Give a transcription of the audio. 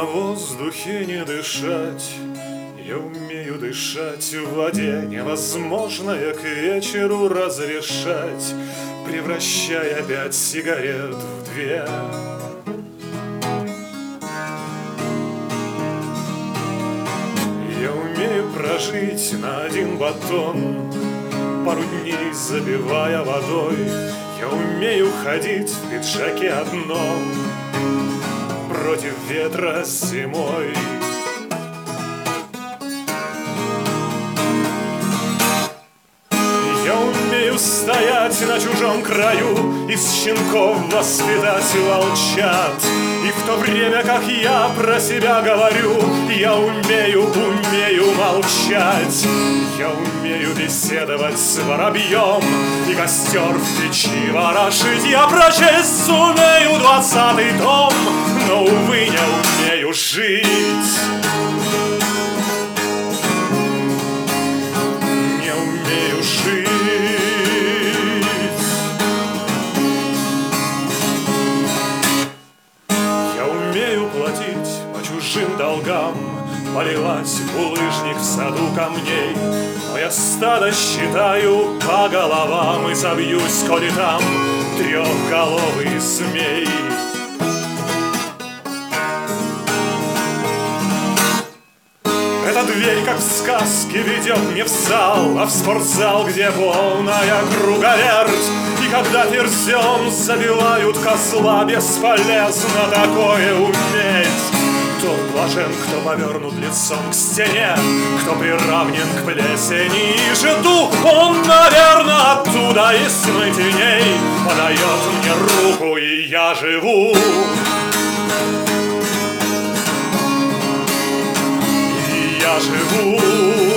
на воздухе не дышать. Я умею дышать в воде, невозможное к вечеру разрешать, превращая 5 сигарет в 2. Я умею прожить на 1 батон, пару дней забивая водой. Я умею ходить в пиджаке одном против ветра зимой. Я умею стоять на чужом краю, из щенков воспитать волчат. И в то время, как я про себя говорю, я умею молчать. Я умею беседовать с воробьем и костер в печи ворошить. Я прочесть сумею 20-й том, но, увы, не умею жить. Не умею жить. Я умею платить по чужим долгам, поливать булыжник в саду камней. Но я стадо считаю по головам и забьюсь, коли там трехголовый змей. Эта дверь, как в сказке, ведет не в зал, а в спортзал, где полная круговерть. И когда ферзем забивают козла, бесполезно такое уметь. Тот блажен, кто повернут лицом к стене, кто приравнен к плесени и жиду. Он, наверное, оттуда из тьмы теней подает мне руку, и я живу. И я живу.